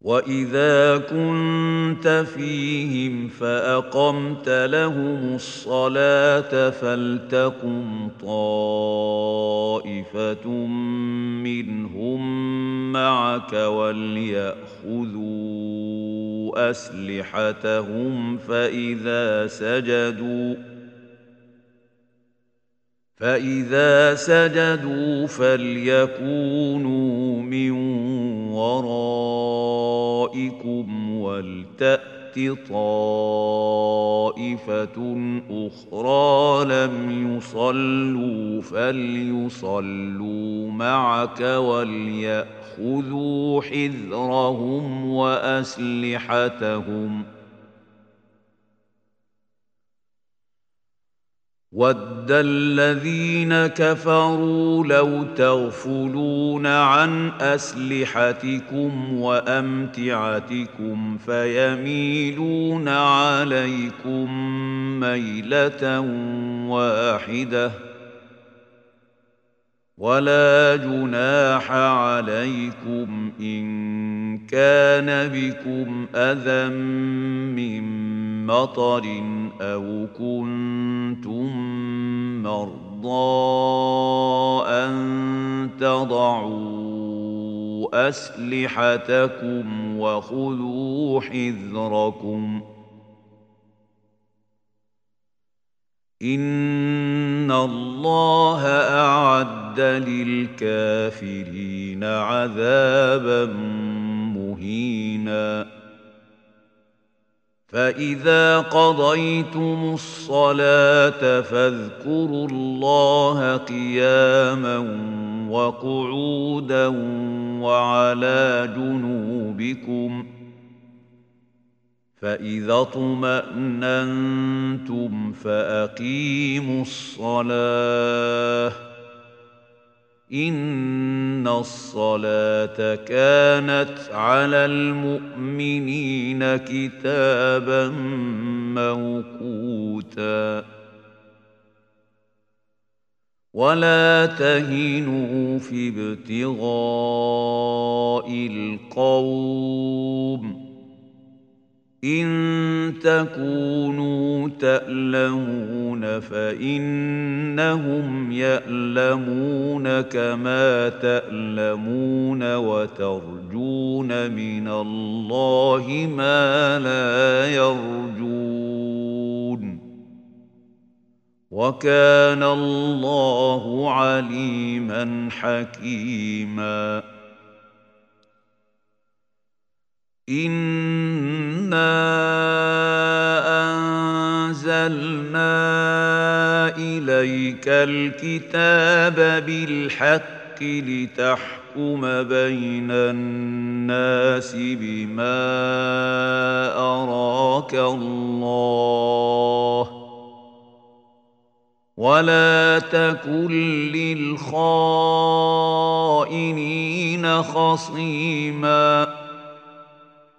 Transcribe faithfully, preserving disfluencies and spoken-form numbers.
وإذا كنت فيهم فأقمت لهم الصلاة فلتقم طائفة منهم معك وليأخذوا أسلحتهم فإذا سجدوا فإذا سجدوا فليكونوا من ورائكم ولتأت طائفة أخرى لم يصلوا فليصلوا معك وليأخذوا حذرهم وأسلحتهم ود الذين كفروا لو تغفلون عن أسلحتكم وأمتعتكم فيميلون عليكم ميلة واحدة ولا جناح عليكم إن كان بكم أذى من مطر أو كنتم مرضى أن تضعوا أسلحتكم وخذوا حذركم إن الله أعد للكافرين عذابا مهينا فإذا قضيتم الصلاة فاذكروا الله قياما وقعودا وعلى جنوبكم فإذا اطمأننتم فأقيموا الصلاة إن الصلاة كانت على المؤمنين كتابا موقوتا ولا تهنوا في ابتغاء القوم إن تكونوا تألمون فإنهم يألمون كما تألمون وترجون من الله ما لا يرجون وكان الله عليما حكيما إنا أنزلنا إليك الكتاب بالحق لتحكم بين الناس بما أراك الله ولا تكن للخائنين خصيماً